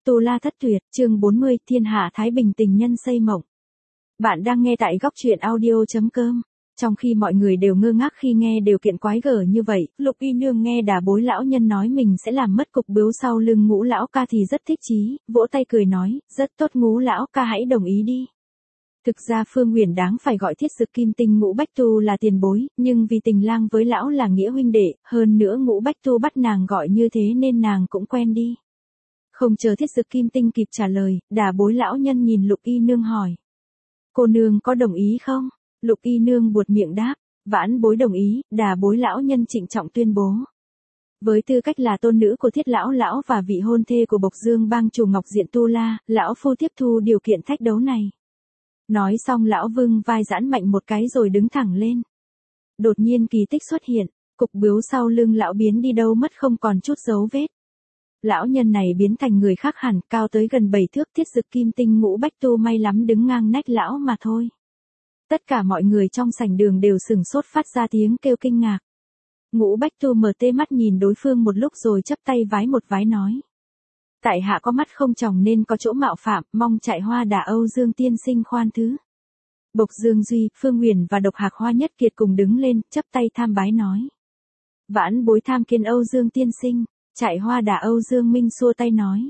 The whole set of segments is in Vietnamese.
Tu La Thất Tuyệt, chương 40, Thiên Hạ Thái Bình tình nhân xây mộng. Bạn đang nghe tại góc truyện audio.com. Trong khi mọi người đều ngơ ngác khi nghe điều kiện quái gở như vậy, Lục Y Nương nghe Đà Bối lão nhân nói mình sẽ làm mất cục bướu sau lưng Ngũ lão ca thì rất thích chí, vỗ tay cười nói, rất tốt Ngũ lão ca hãy đồng ý đi. Thực ra Phương Huyền đáng phải gọi Thiết Dực Kim Tinh Ngũ Bách Tu là tiền bối, nhưng vì tình lang với lão là nghĩa huynh đệ, hơn nữa Ngũ Bách Tu bắt nàng gọi như thế nên nàng cũng quen đi. Không chờ Thiết Dực Kim Tinh kịp trả lời, Đà Bối lão nhân nhìn Lục Y Nương hỏi. Cô nương có đồng ý không? Lục Y Nương buột miệng đáp, vãn bối đồng ý. Đà Bối lão nhân trịnh trọng tuyên bố. Với tư cách là tôn nữ của Thiết lão lão và vị hôn thê của Bộc Dương bang chủ Ngọc Diện Tu La, lão phu tiếp thu điều kiện thách đấu này. Nói xong lão vâng vai giãn mạnh một cái rồi đứng thẳng lên. Đột nhiên kỳ tích xuất hiện, cục bướu sau lưng lão biến đi đâu mất không còn chút dấu vết. Lão nhân này biến thành người khác hẳn, cao tới gần 7 thước. Thiết Dực Kim Tinh Ngũ Bách Tu may lắm đứng ngang nách lão mà thôi. Tất cả mọi người trong sảnh đường đều sửng sốt phát ra tiếng kêu kinh ngạc. Ngũ Bách Tu mở tê mắt nhìn đối phương một lúc rồi chắp tay vái một vái nói. Tại hạ có mắt không tròng nên có chỗ mạo phạm, mong Trại Hoa Đà Âu Dương tiên sinh khoan thứ. Bộc Dương Duy, Phương Huyền và Độc Hạc Hoa Nhất Kiệt cùng đứng lên, chắp tay tham bái nói. Vãn bối tham kiến Âu Dương tiên sinh. Trại Hoa Đà Âu Dương Minh xua tay nói.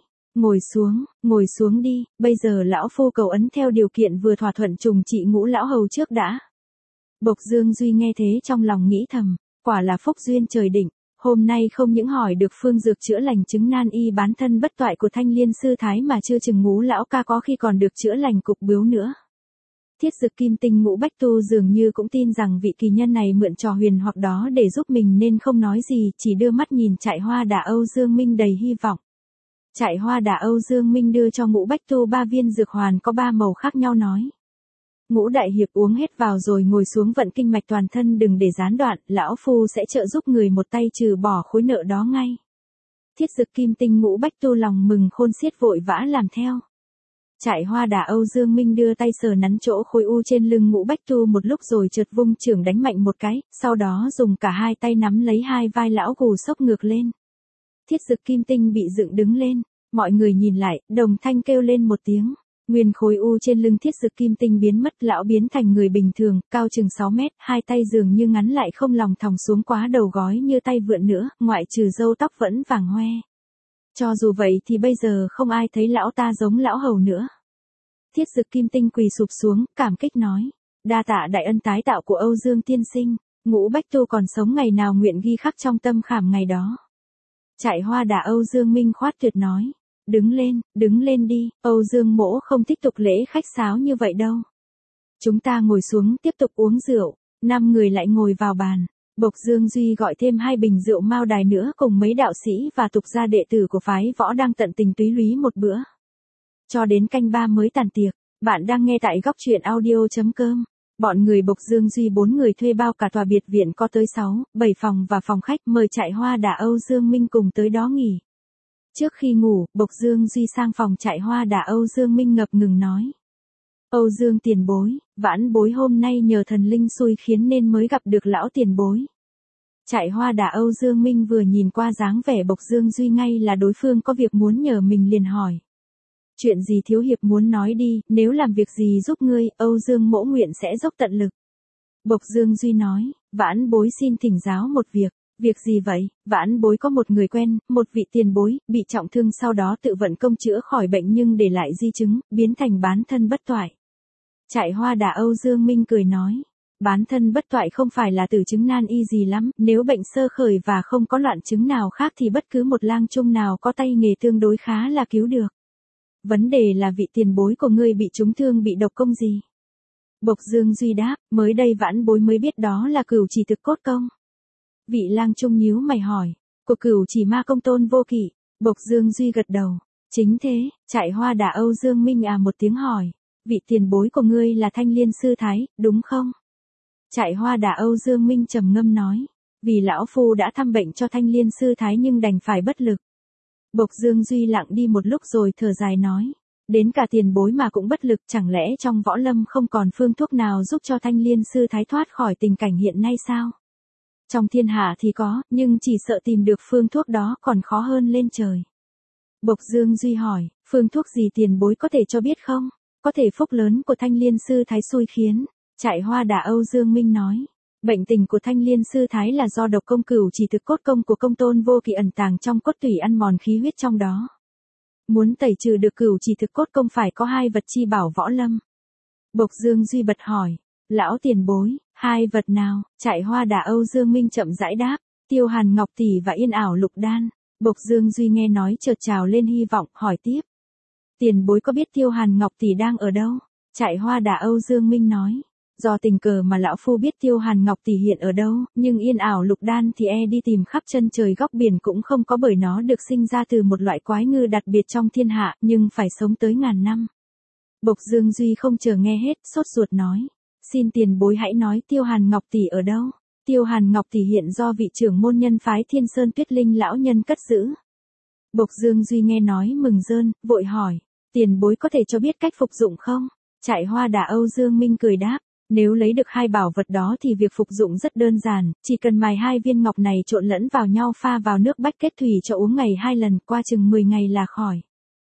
Ngồi xuống đi, bây giờ lão phu cầu ấn theo điều kiện vừa thỏa thuận trùng trị Ngũ lão hầu trước đã. Bộc Dương Duy nghe thế trong lòng nghĩ thầm, quả là phúc duyên trời định, hôm nay không những hỏi được phương dược chữa lành chứng nan y bán thân bất toại của Thanh Liên sư thái mà chưa chừng Ngũ lão ca có khi còn được chữa lành cục bướu nữa. Thiết Dực Kim Tinh Ngũ Bách Tu dường như cũng tin rằng vị kỳ nhân này mượn trò huyền hoặc đó để giúp mình nên không nói gì, chỉ đưa mắt nhìn Trại Hoa Đà Âu Dương Minh đầy hy vọng. Trại Hoa Đà Âu Dương Minh đưa cho Ngũ Bách Tu 3 viên dược hoàn có 3 màu khác nhau nói. Ngũ đại hiệp uống hết vào rồi ngồi xuống vận kinh mạch toàn thân đừng để gián đoạn, lão phu sẽ trợ giúp người một tay trừ bỏ khối nợ đó ngay. Thiết Dực Kim Tinh Ngũ Bách Tu lòng mừng khôn xiết vội vã làm theo. Trại Hoa Đà Âu Dương Minh đưa tay sờ nắn chỗ khối u trên lưng Ngũ Bách Tu một lúc rồi chợt vung chưởng đánh mạnh một cái, sau đó dùng cả hai tay nắm lấy hai vai lão gù sốc ngược lên. Thiết Dực Kim Tinh bị dựng đứng lên, mọi người nhìn lại, đồng thanh kêu lên một tiếng. Nguyên khối u trên lưng Thiết Dực Kim Tinh biến mất, lão biến thành người bình thường, cao chừng 6 mét, hai tay dường như ngắn lại không lòng thòng xuống quá đầu gối như tay vượn nữa, ngoại trừ râu tóc vẫn vàng hoe. Cho dù vậy thì bây giờ không ai thấy lão ta giống lão hầu nữa. Thiết Dực Kim Tinh quỳ sụp xuống, cảm kích nói. Đa tạ đại ân tái tạo của Âu Dương tiên sinh, Ngũ Bách Tu còn sống ngày nào nguyện ghi khắc trong tâm khảm ngày đó. Trại Hoa Đà Âu Dương Minh khoát tuyệt nói. Đứng lên đi, Âu Dương mỗ không thích tục lễ khách sáo như vậy đâu. Chúng ta ngồi xuống tiếp tục uống rượu, 5 người lại ngồi vào bàn. Bộc Dương Duy gọi thêm 2 bình rượu Mao Đài nữa cùng mấy đạo sĩ và tục gia đệ tử của phái võ đang tận tình túy lúy một bữa. Cho đến canh 3 mới tàn tiệc, bạn đang nghe tại góc truyện audio.com. Bọn người Bộc Dương Duy 4 người thuê bao cả tòa biệt viện có tới 6, 7 phòng và phòng khách mời Trại Hoa Đà Âu Dương Minh cùng tới đó nghỉ. Trước khi ngủ, Bộc Dương Duy sang phòng Trại Hoa Đà Âu Dương Minh ngập ngừng nói. Âu Dương tiền bối, vãn bối hôm nay nhờ thần linh xui khiến nên mới gặp được lão tiền bối. Trại Hoa Đà Âu Dương Minh vừa nhìn qua dáng vẻ Bộc Dương Duy ngay là đối phương có việc muốn nhờ mình liền hỏi. Chuyện gì thiếu hiệp muốn nói đi, nếu làm việc gì giúp ngươi, Âu Dương mỗ nguyện sẽ dốc tận lực. Bộc Dương Duy nói, vãn bối xin thỉnh giáo một việc. Việc gì vậy? Vãn bối có một người quen, một vị tiền bối, bị trọng thương sau đó tự vận công chữa khỏi bệnh nhưng để lại di chứng, biến thành bán thân bất toại. Trại Hoa Đà Âu Dương Minh cười nói, bán thân bất toại không phải là từ chứng nan y gì lắm, nếu bệnh sơ khởi và không có loạn chứng nào khác thì bất cứ một lang trung nào có tay nghề tương đối khá là cứu được. Vấn đề là vị tiền bối của ngươi bị trúng thương bị độc công gì? Bộc Dương Duy đáp, mới đây vãn bối mới biết đó là Cửu Chỉ Thực Cốt Công. Vị lang trung nhíu mày hỏi, của Cửu Chỉ Ma Công Tôn Vô Kỵ. Bộc Dương Duy gật đầu, chính thế. Trại Hoa Đà Âu Dương Minh một tiếng hỏi, vị tiền bối của ngươi là Thanh Liên sư thái, đúng không? Trại Hoa Đà Âu Dương Minh trầm ngâm nói, vì lão phu đã thăm bệnh cho Thanh Liên sư thái nhưng đành phải bất lực. Bộc Dương Duy lặng đi một lúc rồi thở dài nói, đến cả tiền bối mà cũng bất lực, chẳng lẽ trong võ lâm không còn phương thuốc nào giúp cho Thanh Liên sư thái thoát khỏi tình cảnh hiện nay sao? Trong thiên hạ thì có, nhưng chỉ sợ tìm được phương thuốc đó còn khó hơn lên trời. Bộc Dương Duy hỏi, Phương thuốc gì tiền bối có thể cho biết không? Có thể phúc lớn của Thanh Liên sư thái xui khiến. Trại Hoa Đà Âu Dương Minh nói. Bệnh tình của Thanh Liên sư thái là do độc công cửu chỉ thực cốt công của công tôn vô kỵ ẩn tàng trong cốt tủy ăn mòn khí huyết trong đó. Muốn tẩy trừ được cửu chỉ thực cốt công phải có hai vật chi bảo võ lâm. Bộc Dương Duy bật hỏi. Lão tiền bối, hai vật nào? Trại Hoa Đà Âu Dương Minh chậm rãi đáp. Tiêu Hàn Ngọc Tỷ và Yên Ảo Lục Đan. Bộc Dương Duy nghe nói chợt trào lên hy vọng, hỏi tiếp. Tiền bối có biết Tiêu Hàn Ngọc Tỷ đang ở đâu? Trại Hoa Đà Âu Dương Minh nói. Do tình cờ mà lão phu biết Tiêu Hàn Ngọc Tỷ hiện ở đâu, nhưng Yên Ảo Lục Đan thì đi tìm khắp chân trời góc biển cũng không có, bởi nó được sinh ra từ một loại quái ngư đặc biệt trong thiên hạ, nhưng phải sống tới ngàn năm. Bộc Dương Duy không chờ nghe hết, sốt ruột nói. Xin tiền bối hãy nói Tiêu Hàn Ngọc Tỷ ở đâu? Tiêu Hàn Ngọc Tỷ hiện do vị trưởng môn nhân phái Thiên Sơn Tuyết Linh lão nhân cất giữ. Bộc Dương Duy nghe nói mừng rơn, vội hỏi. Tiền bối có thể cho biết cách phục dụng không? Trại Hoa Đà Âu Dương Minh cười đáp. Nếu lấy được hai bảo vật đó thì việc phục dụng rất đơn giản, chỉ cần mài hai viên ngọc này trộn lẫn vào nhau pha vào nước bách kết thủy cho uống ngày 2 lần, qua chừng 10 ngày là khỏi.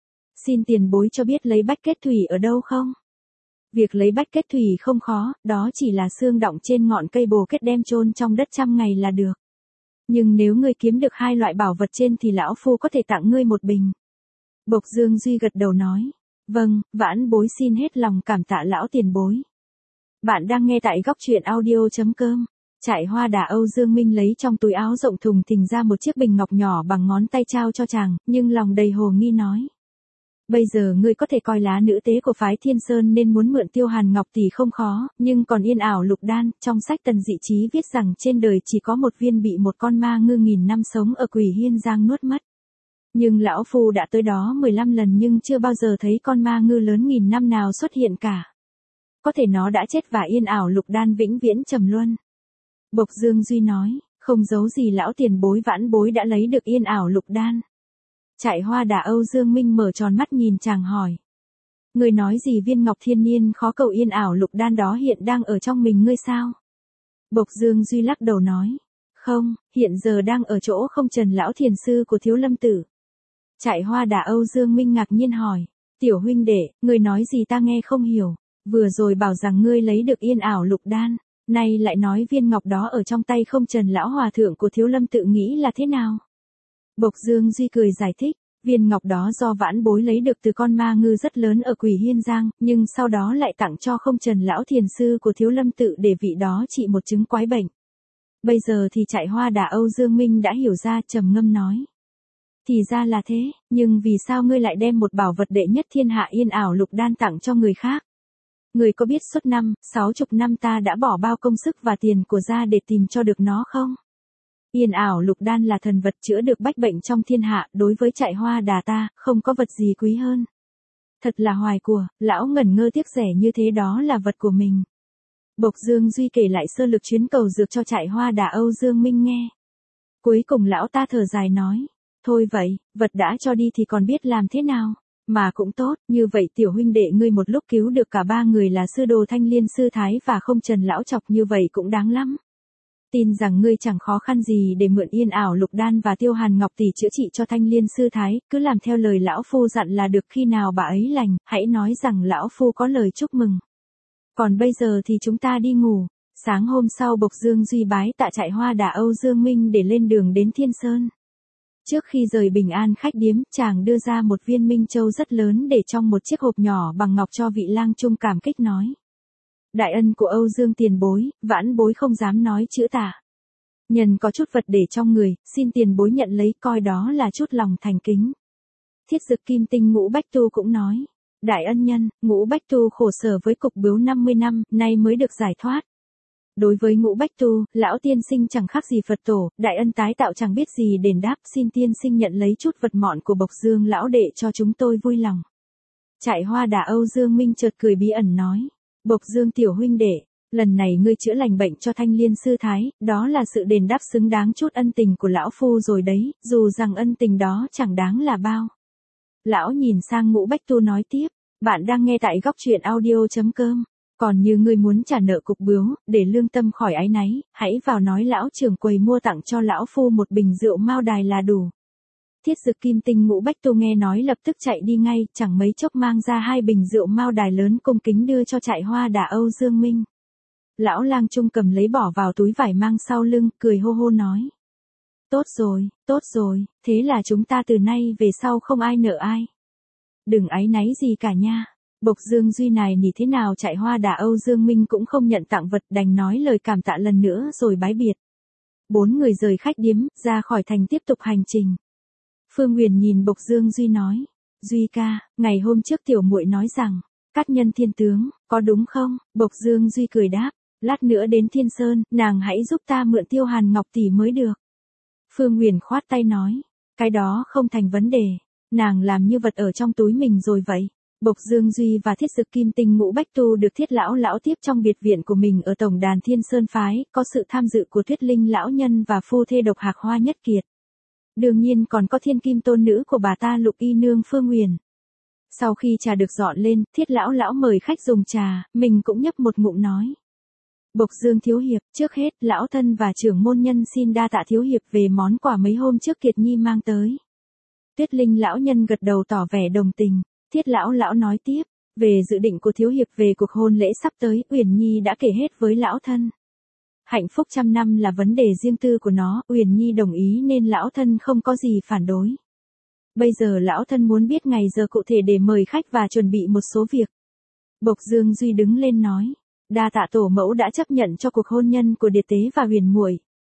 Xin tiền bối cho biết lấy bách kết thủy ở đâu không? Việc lấy bách kết thủy không khó, đó chỉ là xương đọng trên ngọn cây bồ kết đem chôn trong đất 100 ngày là được. Nhưng nếu ngươi kiếm được hai loại bảo vật trên thì lão phu có thể tặng ngươi một bình. Bộc Dương Duy gật đầu nói. Vâng, vãn bối xin hết lòng cảm tạ lão tiền bối. Bạn đang nghe tại góc truyện audio.com. Trại Hoa Đà Âu Dương Minh lấy trong túi áo rộng thùng thình ra một chiếc bình ngọc nhỏ bằng ngón tay trao cho chàng, nhưng lòng đầy hồ nghi nói. Bây giờ ngươi có thể coi lá nữ tế của phái Thiên Sơn nên muốn mượn Tiêu Hàn Ngọc Tỷ không khó, nhưng còn Yên Ảo Lục Đan, trong sách Tần Dị Chí viết rằng trên đời chỉ có một viên bị một con ma ngư 1000 năm sống ở Quỷ Hiên Giang nuốt mất. Nhưng lão phu đã tới đó 15 lần nhưng chưa bao giờ thấy con ma ngư lớn 1000 năm nào xuất hiện cả. Có thể nó đã chết và Yên Ảo Lục Đan vĩnh viễn trầm luân. Bộc Dương Duy nói, không giấu gì lão tiền bối vãn bối đã lấy được Yên Ảo Lục Đan. Trại Hoa Đà Âu Dương Minh mở tròn mắt nhìn chàng hỏi. Người nói gì viên ngọc thiên niên khó cầu Yên Ảo Lục Đan đó hiện đang ở trong mình ngươi sao? Bộc Dương Duy lắc đầu nói. Không, hiện giờ đang ở chỗ không Trần lão thiền sư của Thiếu Lâm Tử. Trại Hoa Đà Âu Dương Minh ngạc nhiên hỏi. Tiểu huynh đệ, người nói gì ta nghe không hiểu. Vừa rồi bảo rằng ngươi lấy được Yên Ảo Lục Đan, nay lại nói viên ngọc đó ở trong tay không Trần lão hòa thượng của Thiếu Lâm Tự nghĩ là thế nào? Bộc Dương Duy cười giải thích, viên ngọc đó do vãn bối lấy được từ con ma ngư rất lớn ở Quỷ Hiên Giang, nhưng sau đó lại tặng cho không Trần lão thiền sư của Thiếu Lâm Tự để vị đó trị một chứng quái bệnh. Bây giờ thì Trại Hoa Đà Âu Dương Minh đã hiểu ra, trầm ngâm nói. Thì ra là thế, nhưng vì sao ngươi lại đem một bảo vật đệ nhất thiên hạ Yên Ảo Lục Đan tặng cho người khác? Người có biết suốt 60 năm ta đã bỏ bao công sức và tiền của ra để tìm cho được nó không? Yên Ảo Lục Đan là thần vật chữa được bách bệnh trong thiên hạ, đối với Trại Hoa Đà ta, không có vật gì quý hơn. Thật là hoài của, lão ngẩn ngơ tiếc rẻ như thế đó là vật của mình. Bộc Dương Duy kể lại sơ lược chuyến cầu dược cho Trại Hoa Đà Âu Dương Minh nghe. Cuối cùng lão ta thở dài nói, thôi vậy, vật đã cho đi thì còn biết làm thế nào? Mà cũng tốt, như vậy tiểu huynh đệ ngươi một lúc cứu được cả 3 người là sư đồ Thanh Liên sư thái và không Trần lão chọc, như vậy cũng đáng lắm. Tin rằng ngươi chẳng khó khăn gì để mượn Yên Ảo Lục Đan và Tiêu Hàn Ngọc Tỷ chữa trị cho Thanh Liên sư thái, cứ làm theo lời lão phu dặn là được, khi nào bà ấy lành, hãy nói rằng lão phu có lời chúc mừng. Còn bây giờ thì chúng ta đi ngủ. Sáng hôm sau Bộc Dương Duy bái tạ Trại Hoa Đà Âu Dương Minh để lên đường đến Thiên Sơn. Trước khi rời Bình An khách điếm, chàng đưa ra một viên minh châu rất lớn để trong một chiếc hộp nhỏ bằng ngọc cho vị lang trung, cảm kích nói. Đại ân của Âu Dương tiền bối, vãn bối không dám nói chữ tạ. Nhân có chút vật để trong người, xin tiền bối nhận lấy, coi đó là chút lòng thành kính. Thiết Dực Kim Tinh Ngũ Bách Tu cũng nói. Đại ân nhân, Ngũ Bách Tu khổ sở với cục bướu 50 năm, nay mới được giải thoát. Đối với Ngũ Bách Tu, lão tiên sinh chẳng khác gì Phật tổ, đại ân tái tạo chẳng biết gì đền đáp, xin tiên sinh nhận lấy chút vật mọn của Bộc Dương lão đệ cho chúng tôi vui lòng. Trại Hoa Đà Âu Dương Minh chợt cười bí ẩn nói, Bộc Dương tiểu huynh đệ, lần này ngươi chữa lành bệnh cho Thanh Liên sư thái, đó là sự đền đáp xứng đáng chút ân tình của lão phu rồi đấy, dù rằng ân tình đó chẳng đáng là bao. Lão nhìn sang Ngũ Bách Tu nói tiếp, bạn đang nghe tại góc truyện audio.com. Còn như ngươi muốn trả nợ cục bướu, để lương tâm khỏi áy náy, hãy vào nói lão trưởng quầy mua tặng cho lão phu một bình rượu Mao Đài là đủ. Thiết Dực Kim Tinh Ngũ Bách Tu nghe nói lập tức chạy đi ngay, chẳng mấy chốc mang ra 2 bình rượu Mao Đài lớn cung kính đưa cho Trại Hoa Đà Âu Dương Minh. Lão lang trung cầm lấy bỏ vào túi vải mang sau lưng, cười hô hô nói. Tốt rồi, thế là chúng ta từ nay về sau không ai nợ ai. Đừng áy náy gì cả nha. Bộc Dương Duy này nỉ thế nào Trại Hoa Đà Âu Dương Minh cũng không nhận tặng vật, đành nói lời cảm tạ lần nữa rồi bái biệt. 4 người rời khách điếm, ra khỏi thành tiếp tục hành trình. Phương Huyền nhìn Bộc Dương Duy nói. Duy ca, ngày hôm trước tiểu muội nói rằng, cát nhân thiên tướng, có đúng không? Bộc Dương Duy cười đáp. Lát nữa đến Thiên Sơn, nàng hãy giúp ta mượn Tiêu Hàn Ngọc tỷ mới được. Phương Huyền khoát tay nói. Cái đó không thành vấn đề. Nàng làm như vật ở trong túi mình rồi vậy. Bộc Dương Duy và Thiết Dực Kim Tinh Ngũ Bách Tu được Thiết lão tiếp trong biệt viện của mình ở tổng đàn Thiên Sơn phái, có sự tham dự của Tuyết Linh lão nhân và phu thê độc Hạc Hoa Nhất Kiệt. Đương nhiên còn có Thiên Kim tôn nữ của bà ta Lục Y nương Phương Huyền. Sau khi trà được dọn lên, Thiết lão mời khách dùng trà, mình cũng nhấp một ngụm nói. Bộc Dương thiếu hiệp, trước hết, lão thân và trưởng môn nhân xin đa tạ thiếu hiệp về món quà mấy hôm trước Kiệt Nhi mang tới. Tuyết Linh lão nhân gật đầu tỏ vẻ đồng tình. Thiết lão nói tiếp, về dự định của thiếu hiệp về cuộc hôn lễ sắp tới, Uyển Nhi đã kể hết với lão thân. Hạnh phúc 100 năm là vấn đề riêng tư của nó, Uyển Nhi đồng ý nên lão thân không có gì phản đối. Bây giờ lão thân muốn biết ngày giờ cụ thể để mời khách và chuẩn bị một số việc. Bộc Dương Duy đứng lên nói, đa tạ tổ mẫu đã chấp nhận cho cuộc hôn nhân của Điệt Tế và Huyền muội.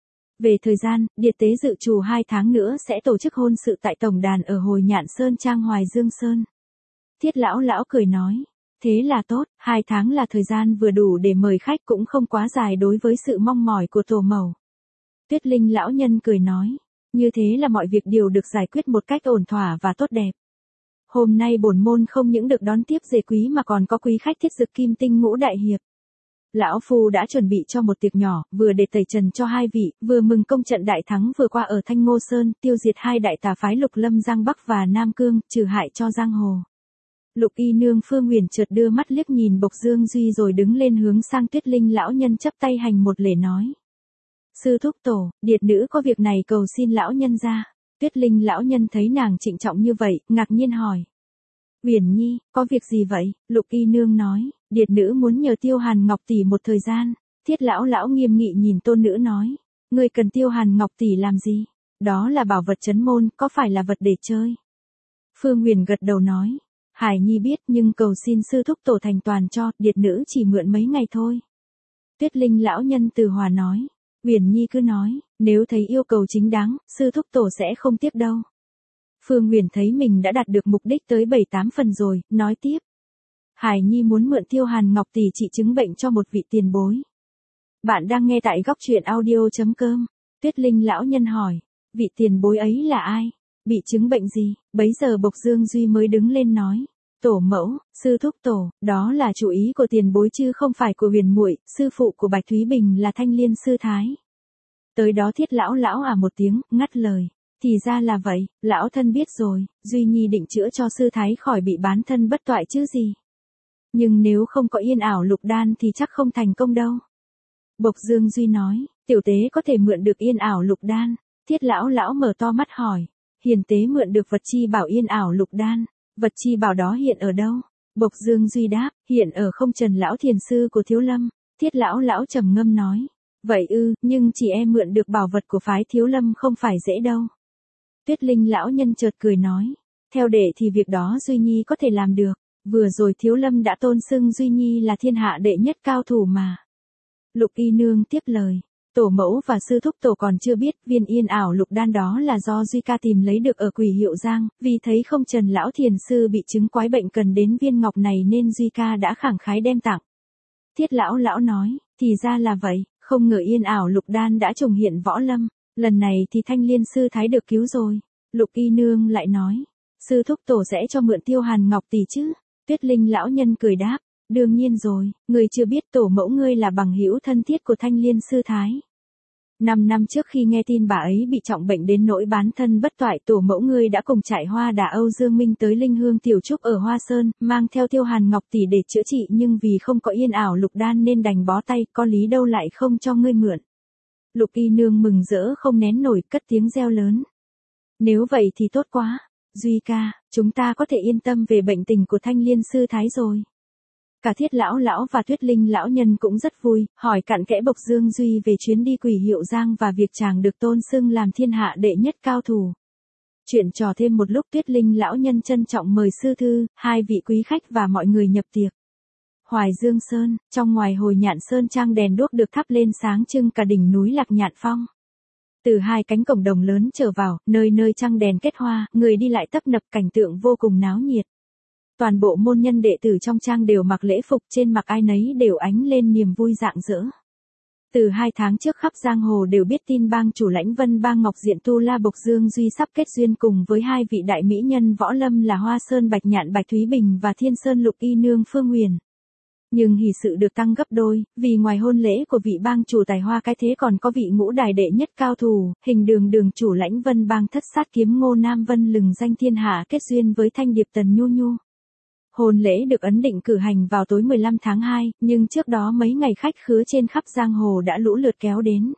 Về thời gian, Điệt Tế dự trù 2 tháng nữa sẽ tổ chức hôn sự tại tổng đàn ở Hồi Nhạn Sơn Trang Hoài Dương Sơn. Thiết lão cười nói, thế là tốt, 2 tháng là thời gian vừa đủ để mời khách, cũng không quá dài đối với sự mong mỏi của tổ mẫu. Tuyết Linh lão nhân cười nói, như thế là mọi việc đều được giải quyết một cách ổn thỏa và tốt đẹp. Hôm nay bổn môn không những được đón tiếp dề quý mà còn có quý khách Thiết Dực Kim Tinh Ngũ đại hiệp. Lão phu đã chuẩn bị cho một tiệc nhỏ, vừa để tẩy trần cho 2 vị, vừa mừng công trận đại thắng vừa qua ở Thanh Ngô Sơn, tiêu diệt 2 đại tà phái Lục Lâm Giang Bắc và Nam Cương, trừ hại cho giang hồ. Lục Y nương Phương Huyền chợt đưa mắt liếc nhìn Bộc Dương Duy rồi đứng lên hướng sang Tuyết Linh lão nhân chắp tay hành một lễ nói. Sư thúc tổ, điệt nữ có việc này cầu xin lão nhân ra. Tuyết Linh lão nhân thấy nàng trịnh trọng như vậy, ngạc nhiên hỏi. Huyền Nhi, có việc gì vậy? Lục Y nương nói, điệt nữ muốn nhờ Tiêu Hàn Ngọc tỷ một thời gian. Thiết lão nghiêm nghị nhìn tôn nữ nói, ngươi cần Tiêu Hàn Ngọc tỷ làm gì? Đó là bảo vật trấn môn, có phải là vật để chơi? Phương Huyền gật đầu nói, Hải Nhi biết nhưng cầu xin sư thúc tổ thành toàn cho, điệt nữ chỉ mượn mấy ngày thôi. Tuyết Linh lão nhân từ hòa nói, Huyền Nhi cứ nói, nếu thấy yêu cầu chính đáng, sư thúc tổ sẽ không tiếc đâu. Phương Huyền thấy mình đã đạt được mục đích tới 7-8 phần rồi, nói tiếp. Hải Nhi muốn mượn Tiêu Hàn Ngọc tỷ trị chứng bệnh cho một vị tiền bối. Bạn đang nghe tại góc truyện audio.com. Tuyết Linh lão nhân hỏi, vị tiền bối ấy là ai? Bị chứng bệnh gì? Bấy giờ Bộc Dương Duy mới đứng lên nói, tổ mẫu, sư thúc tổ, đó là chủ ý của tiền bối chứ không phải của Huyền muội, sư phụ của Bạch Thúy Bình là Thanh Liên sư thái. Tới đó Thiết lão một tiếng, ngắt lời. Thì ra là vậy, lão thân biết rồi, Duy Nhi định chữa cho sư thái khỏi bị bán thân bất toại chứ gì. Nhưng nếu không có Yên Ảo Lục Đan thì chắc không thành công đâu. Bộc Dương Duy nói, tiểu tế có thể mượn được Yên Ảo Lục Đan. Thiết lão mở to mắt hỏi, hiền tế mượn được vật chi bảo Yên Ảo Lục Đan, vật chi bảo đó hiện ở đâu? Bộc Dương Duy đáp, hiện ở Không Trần lão thiền sư của Thiếu Lâm. Thiết lão trầm ngâm nói, vậy ư, nhưng chỉ em mượn được bảo vật của phái Thiếu Lâm không phải dễ đâu. Tuyết Linh lão nhân chợt cười nói, theo đệ thì việc đó Duy Nhi có thể làm được, vừa rồi Thiếu Lâm đã tôn xưng Duy Nhi là thiên hạ đệ nhất cao thủ mà. Lục Y nương tiếp lời, tổ mẫu và sư thúc tổ còn chưa biết viên Yên Ảo Lục Đan đó là do Duy ca tìm lấy được ở Quỷ Hiệu Giang, vì thấy Không Trần lão thiền sư bị chứng quái bệnh cần đến viên ngọc này nên Duy ca đã khẳng khái đem tặng. Thiết lão nói, thì ra là vậy, không ngờ Yên Ảo Lục Đan đã trùng hiện võ lâm. Lần này thì Thanh Liên sư thái được cứu rồi. Lục Y nương lại nói, sư thúc tổ sẽ cho mượn Tiêu Hàn Ngọc tỷ chứ? Tuyết Linh lão nhân cười đáp, đương nhiên rồi, người chưa biết tổ mẫu ngươi là bằng hữu thân thiết của Thanh Liên sư thái. 5 năm trước khi nghe tin bà ấy bị trọng bệnh đến nỗi bán thân bất toại, tổ mẫu ngươi đã cùng Trại Hoa Đà Âu Dương Minh tới Linh Hương Tiểu Trúc ở Hoa Sơn, mang theo Tiêu Hàn Ngọc tỷ để chữa trị, nhưng vì không có Yên Ảo Lục Đan nên đành bó tay, có lý đâu lại không cho ngươi mượn. Lục Y nương mừng rỡ không nén nổi, cất tiếng reo lớn. Nếu vậy thì tốt quá. Duy ca, chúng ta có thể yên tâm về bệnh tình của Thanh Liên sư thái rồi. Cả Thiết lão lão và Tuyết Linh lão nhân cũng rất vui, hỏi cặn kẽ Bộc Dương Duy về chuyến đi Quỷ Hiệu Giang và việc chàng được tôn xưng làm thiên hạ đệ nhất cao thủ. Chuyện trò thêm một lúc, Tuyết Linh lão nhân trân trọng mời sư thư, hai vị quý khách và mọi người nhập tiệc. Hoài Dương Sơn, trong ngoài Hồi Nhạn Sơn trang đèn đuốc được thắp lên sáng trưng cả đỉnh núi Lạc Nhạn Phong. Từ hai cánh cổng đồng lớn trở vào, nơi nơi trăng đèn kết hoa, người đi lại tấp nập, cảnh tượng vô cùng náo nhiệt. Toàn bộ môn nhân đệ tử trong trang đều mặc lễ phục, trên mặc ai nấy đều ánh lên niềm vui rạng rỡ. Từ 2 tháng trước khắp giang hồ đều biết tin bang chủ Lãnh Vân Bang Ngọc Diện Tu La Bộc Dương Duy sắp kết duyên cùng với hai vị đại mỹ nhân võ lâm là Hoa Sơn Bạch Nhạn Bạch Thúy Bình và Thiên Sơn Lục Y Nương Phương Huyền. Nhưng hỷ sự được tăng gấp đôi, vì ngoài hôn lễ của vị bang chủ tài hoa cái thế còn có vị ngũ đài đệ nhất cao thủ, hình đường đường chủ Lãnh Vân Bang Thất Sát Kiếm Ngô Nam Vân lừng danh thiên hạ kết duyên với thanh điệp Tần Nhu Nhu. Hôn lễ được ấn định cử hành vào tối 15 tháng 2, nhưng trước đó mấy ngày khách khứa trên khắp giang hồ đã lũ lượt kéo đến.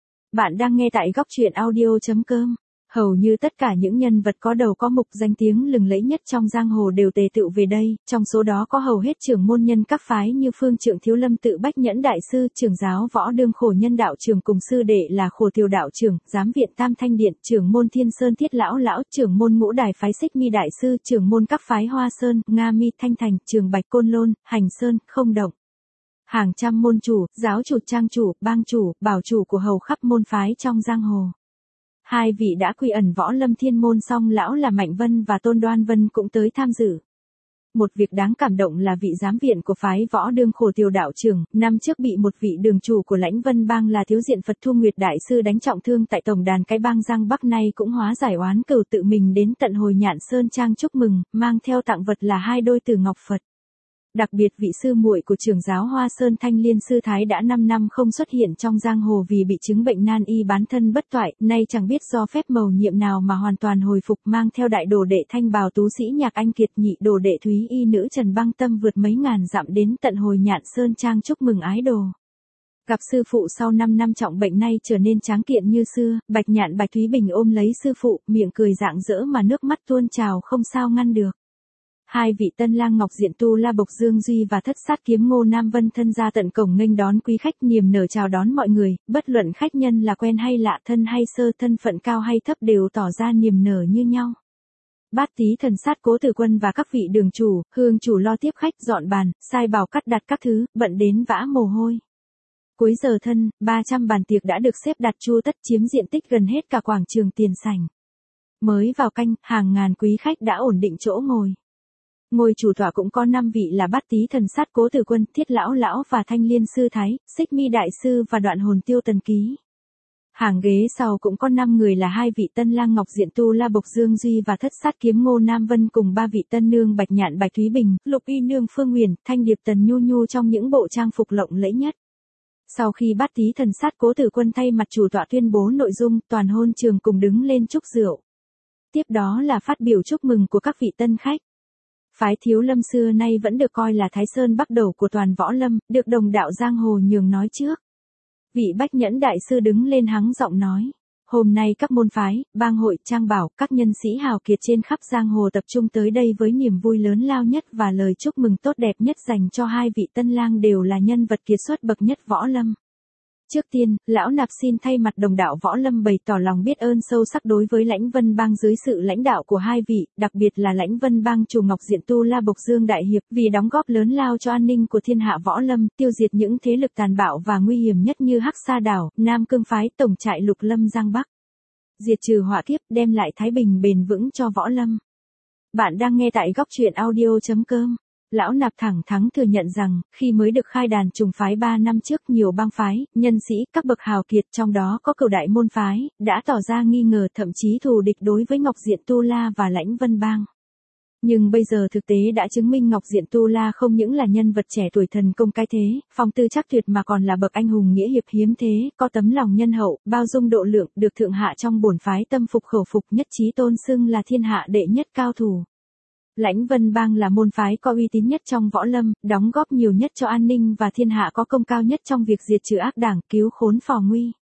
Bạn đang nghe tại góc truyện audio.com. Hầu như tất cả những nhân vật có đầu có mục danh tiếng lừng lẫy nhất trong giang hồ đều tề tựu về đây, trong số đó có hầu hết trưởng môn nhân các phái như Phương Trượng Thiếu Lâm Tự Bách Nhẫn Đại Sư, trưởng giáo Võ Đương Khổ Nhân Đạo Trưởng cùng sư đệ là Khổ Tiêu Đạo Trưởng, giám viện Tam Thanh Điện, trưởng môn Thiên Sơn Thiết Lão Lão, trưởng môn Ngũ Đài phái Xích Mi Đại Sư, trưởng môn các phái Hoa Sơn, Nga Mi, Thanh Thành, Trường Bạch Côn Lôn, Hành Sơn, Không Động. Hàng trăm môn chủ, giáo chủ, trang chủ, bang chủ, bảo chủ của hầu khắp môn phái trong giang hồ. Hai vị đã quy ẩn võ lâm thiên môn song lão là Mạnh Vân và Tôn Đoan Vân cũng tới tham dự. Một việc đáng cảm động là vị giám viện của phái Võ Đương Khổ Tiêu Đạo Trưởng, năm trước bị một vị đường chủ của Lãnh Vân Bang là Thiếu Diện Phật Thu Nguyệt Đại Sư đánh trọng thương tại tổng đàn cái bang Giang Bắc, nay cũng hóa giải oán cừu tự mình đến tận Hồi Nhạn Sơn trang chúc mừng, mang theo tặng vật là 2 đôi từ ngọc Phật. Đặc biệt vị sư muội của trưởng giáo Hoa Sơn Thanh Liên sư thái đã 5 năm không xuất hiện trong giang hồ vì bị chứng bệnh nan y bán thân bất toại, nay chẳng biết do phép mầu nhiệm nào mà hoàn toàn hồi phục, mang theo đại đồ đệ Thanh Bào tú sĩ Nhạc Anh Kiệt, nhị đồ đệ Thúy Y nữ Trần Băng Tâm vượt mấy ngàn dặm đến tận Hồi Nhạn Sơn trang chúc mừng ái đồ. Gặp sư phụ sau 5 năm trọng bệnh nay trở nên tráng kiện như xưa, Bạch Nhạn Bạch Thúy Bình ôm lấy sư phụ, miệng cười rạng rỡ mà nước mắt tuôn trào không sao ngăn được. Hai vị tân lang Ngọc Diện Tu La Bộc Dương Duy và Thất Sát Kiếm Ngô Nam Vân thân ra tận cổng nghênh đón quý khách, niềm nở chào đón mọi người, bất luận khách nhân là quen hay lạ, thân hay sơ, thân phận cao hay thấp đều tỏ ra niềm nở như nhau. Bát Tý Thần Sát Cố Tử Quân và các vị đường chủ, hương chủ lo tiếp khách, dọn bàn, sai bảo cắt đặt các thứ, bận đến vã mồ hôi. Cuối giờ thân, 300 bàn tiệc đã được xếp đặt chu tất chiếm diện tích gần hết cả quảng trường tiền sảnh. Mới vào canh, hàng ngàn quý khách đã ổn định chỗ ngồi. Ngôi chủ tọa cũng có 5 vị là Bát Tý Thần Sát Cố Tử Quân, Thiết Lão Lão và Thanh Liên sư thái, Xích Mi Đại Sư và Đoạn Hồn Tiêu Tần Ký. Hàng ghế sau cũng có 5 người là 2 vị tân lang Ngọc Diện Tu La Bộc Dương Duy và Thất Sát Kiếm Ngô Nam Vân cùng 3 vị tân nương Bạch Nhạn Bạch Thúy Bình, Lục Y Nương Phương Huyền, Thanh điệp Tần Nhu Nhu trong những bộ trang phục lộng lẫy nhất. Sau khi Bát Tý Thần Sát Cố Tử Quân thay mặt chủ tọa tuyên bố nội dung, toàn hôn trường cùng đứng lên chúc rượu. Tiếp đó là phát biểu chúc mừng của các vị tân khách. Phái Thiếu Lâm xưa nay vẫn được coi là Thái Sơn Bắc Đầu của toàn võ lâm, được đồng đạo giang hồ nhường nói trước. Vị Bách Nhẫn Đại Sư đứng lên hắng giọng nói. Hôm nay các môn phái, bang hội, trang bảo, các nhân sĩ hào kiệt trên khắp giang hồ tập trung tới đây với niềm vui lớn lao nhất và lời chúc mừng tốt đẹp nhất dành cho 2 vị tân lang đều là nhân vật kiệt xuất bậc nhất võ lâm. Trước tiên, lão nạp xin thay mặt đồng đạo võ lâm bày tỏ lòng biết ơn sâu sắc đối với Lãnh Vân Bang dưới sự lãnh đạo của 2 vị, đặc biệt là Lãnh Vân Bang chủ Ngọc Diện Tu La Bộc Dương Đại Hiệp vì đóng góp lớn lao cho an ninh của thiên hạ võ lâm, tiêu diệt những thế lực tàn bạo và nguy hiểm nhất như Hắc Sa Đảo, Nam Cương phái, tổng trại Lục Lâm Giang Bắc. Diệt trừ họa kiếp, đem lại thái bình bền vững cho võ lâm. Bạn đang nghe tại góc truyện audio.com. Lão nạp thẳng thắn thừa nhận rằng, khi mới được khai đàn trùng phái 3 năm trước, nhiều bang phái, nhân sĩ, các bậc hào kiệt trong đó có Cửu Đại môn phái, đã tỏ ra nghi ngờ thậm chí thù địch đối với Ngọc Diện Tu La và Lãnh Vân Bang. Nhưng bây giờ thực tế đã chứng minh Ngọc Diện Tu La không những là nhân vật trẻ tuổi thần công cái thế, phong tư chắc tuyệt mà còn là bậc anh hùng nghĩa hiệp hiếm thế, có tấm lòng nhân hậu, bao dung độ lượng, được thượng hạ trong bổn phái tâm phục khẩu phục, nhất trí tôn xưng là thiên hạ đệ nhất cao thủ. Lãnh Vân Bang là môn phái có uy tín nhất trong võ lâm, đóng góp nhiều nhất cho an ninh và thiên hạ có công cao nhất trong việc diệt trừ ác đảng, cứu khốn phò nguy.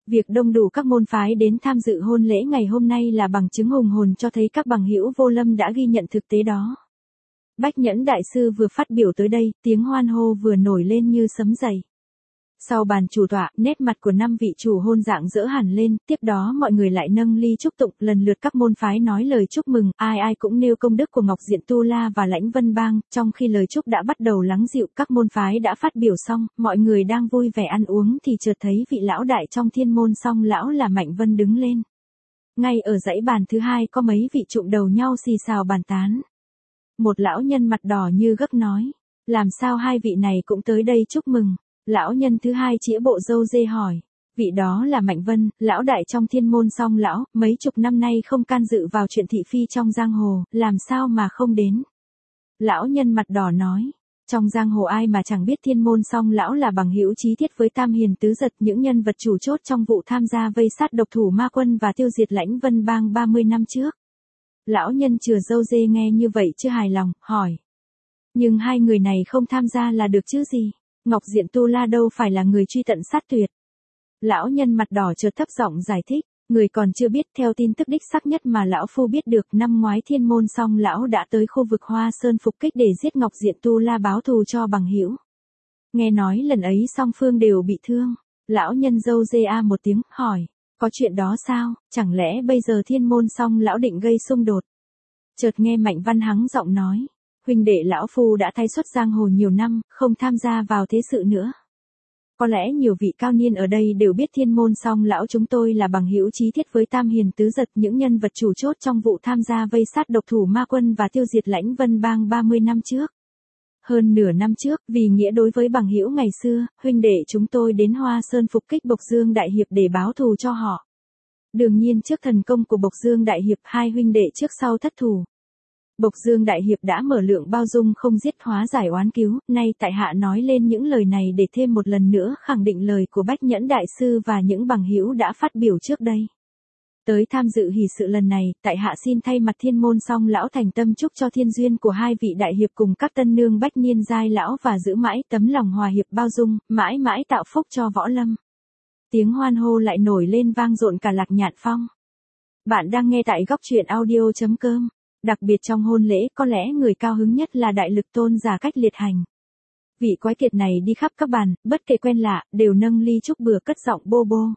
Việc đông đủ các môn phái đến tham dự hôn lễ ngày hôm nay là bằng chứng hùng hồn cho thấy các bằng hữu vô lâm đã ghi nhận thực tế đó. Bách Nhẫn Đại Sư vừa phát biểu tới đây, tiếng hoan hô vừa nổi lên như sấm dậy. Sau bàn chủ tọa, nét mặt của 5 vị chủ hôn rạng rỡ hẳn lên, tiếp đó mọi người lại nâng ly chúc tụng, lần lượt các môn phái nói lời chúc mừng, ai ai cũng nêu công đức của Ngọc Diện Tu La và Lãnh Vân Bang, trong khi lời chúc đã bắt đầu lắng dịu, các môn phái đã phát biểu xong, mọi người đang vui vẻ ăn uống thì chợt thấy vị lão đại trong Thiên Môn Song lão là Mạnh Vân đứng lên. Ngay ở dãy bàn thứ hai có mấy vị trụm đầu nhau xì xào bàn tán. Một lão nhân mặt đỏ như gấc nói, làm sao hai vị này cũng tới đây chúc mừng. Lão nhân thứ hai chĩa bộ râu dê hỏi, vị đó là Mạnh Vân, lão đại trong Thiên Môn Song lão, mấy chục năm nay không can dự vào chuyện thị phi trong giang hồ, làm sao mà không đến. Lão nhân mặt đỏ nói, trong giang hồ ai mà chẳng biết Thiên Môn Song lão là bằng hữu chí thiết với Tam Hiền Tứ Giật, những nhân vật chủ chốt trong vụ tham gia vây sát độc thủ ma quân và tiêu diệt Lãnh Vân Bang 30 năm trước. Lão nhân chừa râu dê nghe như vậy chưa hài lòng, hỏi, nhưng hai người này không tham gia là được chứ gì. Ngọc Diện Tu La đâu phải là người truy tận sát tuyệt. Lão nhân mặt đỏ chợt thấp giọng giải thích, người còn chưa biết, theo tin tức đích xác nhất mà lão phu biết được, năm ngoái Thiên Môn Song lão đã tới khu vực Hoa Sơn phục kích để giết Ngọc Diện Tu La báo thù cho bằng hữu. Nghe nói lần ấy song phương đều bị thương. Lão nhân râu dê a một tiếng, hỏi, có chuyện đó sao, chẳng lẽ bây giờ Thiên Môn Song lão định gây xung đột? Chợt nghe Mạnh Văn hắng giọng nói, huynh đệ lão phu đã thay xuất giang hồ nhiều năm, không tham gia vào thế sự nữa. Có lẽ nhiều vị cao niên ở đây đều biết Thiên Môn Song lão chúng tôi là bằng hữu chí thiết với Tam Hiền Tứ Giật, những nhân vật chủ chốt trong vụ tham gia vây sát độc thủ ma quân và tiêu diệt Lãnh Vân Bang 30 năm trước. Hơn nửa năm trước, vì nghĩa đối với bằng hữu ngày xưa, huynh đệ chúng tôi đến Hoa Sơn phục kích Bộc Dương Đại Hiệp để báo thù cho họ. Đương nhiên trước thần công của Bộc Dương Đại Hiệp, hai huynh đệ trước sau thất thủ. Bộc Dương Đại Hiệp đã mở lượng bao dung không giết, hóa giải oán cứu, nay tại hạ nói lên những lời này để thêm một lần nữa khẳng định lời của Bách Nhẫn Đại Sư và những bằng hữu đã phát biểu trước đây. Tới tham dự hỷ sự lần này, tại hạ xin thay mặt Thiên Môn Song lão thành tâm chúc cho thiên duyên của hai vị đại hiệp cùng các tân nương bách niên giai lão và giữ mãi tấm lòng hòa hiệp bao dung, mãi mãi tạo phúc cho võ lâm. Tiếng hoan hô lại nổi lên vang dội cả Lạc Nhạn Phong. Bạn đang nghe tại góc truyện audio.com. Đặc biệt trong hôn lễ, có lẽ người cao hứng nhất là Đại Lực Tôn giả Cách Liệt Hành. Vị quái kiệt này đi khắp các bàn, bất kể quen lạ, đều nâng ly chúc bừa cất giọng bô bô.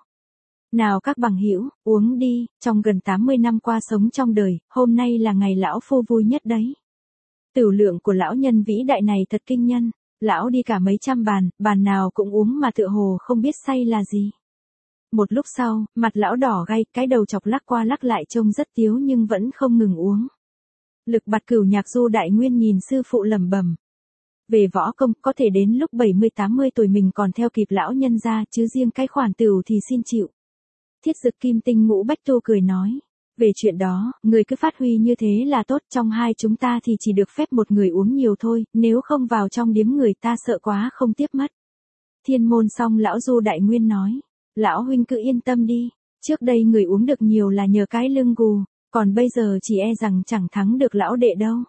Nào các bằng hữu, uống đi, trong gần 80 năm qua sống trong đời, hôm nay là ngày lão phu vui nhất đấy. Tửu lượng của lão nhân vĩ đại này thật kinh nhân, lão đi cả mấy trăm bàn, bàn nào cũng uống mà tựa hồ không biết say là gì. Một lúc sau, mặt lão đỏ gay, cái đầu chọc lắc qua lắc lại trông rất tiếu nhưng vẫn không ngừng uống. Lực Bạt Cửu Nhạc Du Đại Nguyên nhìn sư phụ lẩm bẩm. Về võ công, có thể đến lúc 70-80 tuổi mình còn theo kịp lão nhân ra, chứ riêng cái khoản tửu thì xin chịu. Thiết Dực Kim Tinh Ngũ Bách Tu cười nói. Về chuyện đó, người cứ phát huy như thế là tốt, trong hai chúng ta thì chỉ được phép một người uống nhiều thôi, nếu không vào trong điếm người ta sợ quá không tiếp mất. Thiên Môn Song lão Du Đại Nguyên nói. Lão huynh cứ yên tâm đi, trước đây người uống được nhiều là nhờ cái lưng gù, còn bây giờ chỉ e rằng chẳng thắng được lão đệ đâu.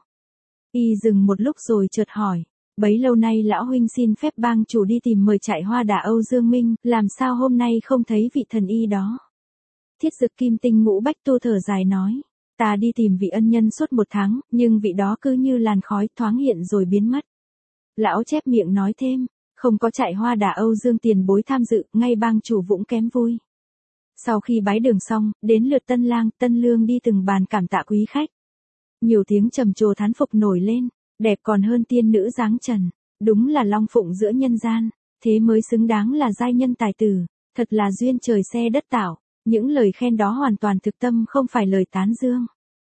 Y dừng một lúc rồi chợt hỏi, bấy lâu nay lão huynh xin phép bang chủ đi tìm mời trại Hoa Đà Âu Dương Minh, làm sao hôm nay không thấy vị thần y đó? Thiết Dực Kim Tinh Ngũ Bách Tu thở dài nói, ta đi tìm vị ân nhân suốt 1 tháng, nhưng vị đó cứ như làn khói thoáng hiện rồi biến mất. Lão chép miệng nói thêm, không có trại Hoa Đà Âu Dương tiền bối tham dự, ngay bang chủ cũng kém vui. Sau khi bái đường xong, đến lượt tân lang, tân lương đi từng bàn cảm tạ quý khách. Nhiều tiếng trầm trồ thán phục nổi lên, đẹp còn hơn tiên nữ dáng trần, đúng là long phụng giữa nhân gian, thế mới xứng đáng là giai nhân tài tử, thật là duyên trời xe đất tạo, những lời khen đó hoàn toàn thực tâm không phải lời tán dương.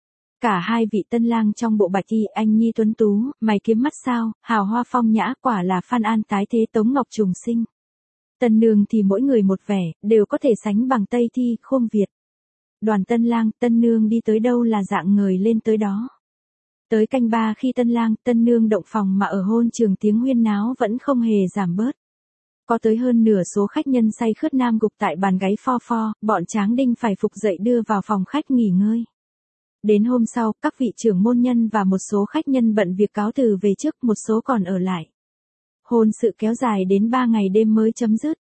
Cả hai vị tân lang trong bộ bạch y, anh nhi tuấn tú, mày kiếm mắt sao, hào hoa phong nhã, quả là Phan An tái thế Tống Ngọc trùng sinh. Tân nương thì mỗi người một vẻ, đều có thể sánh bằng Tây Thi, Khôn Việt. Đoàn tân lang, tân nương đi tới đâu là dạng ngời lên tới đó. Tới canh 3 khi tân lang, tân nương động phòng mà ở hôn trường tiếng huyên náo vẫn không hề giảm bớt. Có tới hơn nửa số khách nhân say khướt nam gục tại bàn gáy pho pho, bọn tráng đinh phải phục dậy đưa vào phòng khách nghỉ ngơi. Đến hôm sau, các vị trưởng môn nhân và một số khách nhân bận việc cáo từ về trước, một số còn ở lại. Hôn sự kéo dài đến 3 ngày đêm mới chấm dứt,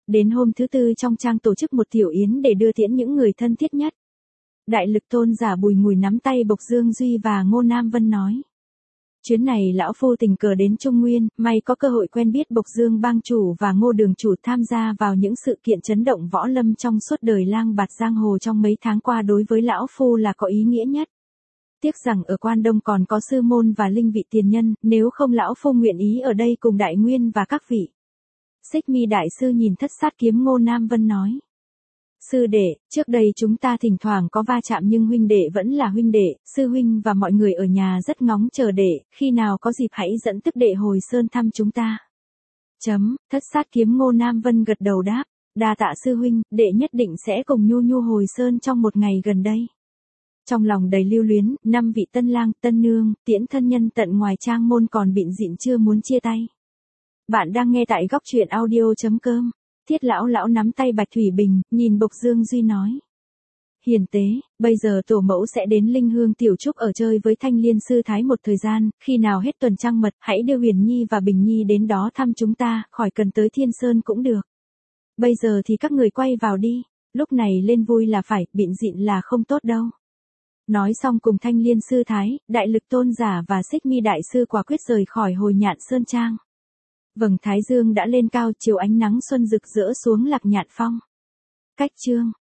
Đến hôm thứ tư trong trang tổ chức một tiểu yến để đưa tiễn những người thân thiết nhất. Đại lực tôn giả Bùi Ngùi nắm tay Bộc Dương Duy và Ngô Nam Vân nói. Chuyến này lão phu tình cờ đến Trung Nguyên, may có cơ hội quen biết Bộc Dương bang chủ và Ngô đường chủ, tham gia vào những sự kiện chấn động võ lâm trong suốt đời lang bạt giang hồ trong mấy tháng qua, đối với lão phu là có ý nghĩa nhất. Tiếc rằng ở Quan Đông còn có sư môn và linh vị tiền nhân, nếu không lão phu nguyện ý ở đây cùng Đại Nguyên và các vị. Xích Mi đại sư nhìn Thất Sát Kiếm Ngô Nam Vân nói. Sư đệ, trước đây chúng ta thỉnh thoảng có va chạm nhưng huynh đệ vẫn là huynh đệ, sư huynh và mọi người ở nhà rất ngóng chờ đệ, khi nào có dịp hãy dẫn tức đệ hồi sơn thăm chúng ta. Thất Sát Kiếm Ngô Nam Vân gật đầu đáp, đa tạ sư huynh, đệ nhất định sẽ cùng Nhu Nhu hồi sơn trong một ngày gần đây. Trong lòng đầy lưu luyến, 5 vị tân lang, tân nương, tiễn thân nhân tận ngoài trang môn còn bịn dịn chưa muốn chia tay. Bạn đang nghe tại góc truyện audio.com. Thiết lão nắm tay Bạch Thủy Bình, nhìn Bộc Dương Duy nói. Hiền tế, bây giờ tổ mẫu sẽ đến Linh Hương Tiểu Trúc ở chơi với Thanh Liên sư thái một thời gian, khi nào hết tuần trăng mật, hãy đưa Huyền Nhi và Bình Nhi đến đó thăm chúng ta, khỏi cần tới Thiên Sơn cũng được. Bây giờ thì các người quay vào đi, lúc này lên vui là phải, bịn dịn là không tốt đâu. Nói xong cùng Thanh Liên sư thái, Đại Lực tôn giả và Xích Mi đại sư quả quyết rời khỏi Hồi Nhạn Sơn Trang. Vầng thái dương đã lên cao, chiếu ánh nắng xuân rực rỡ xuống Lạc Nhạn Phong. Cách chương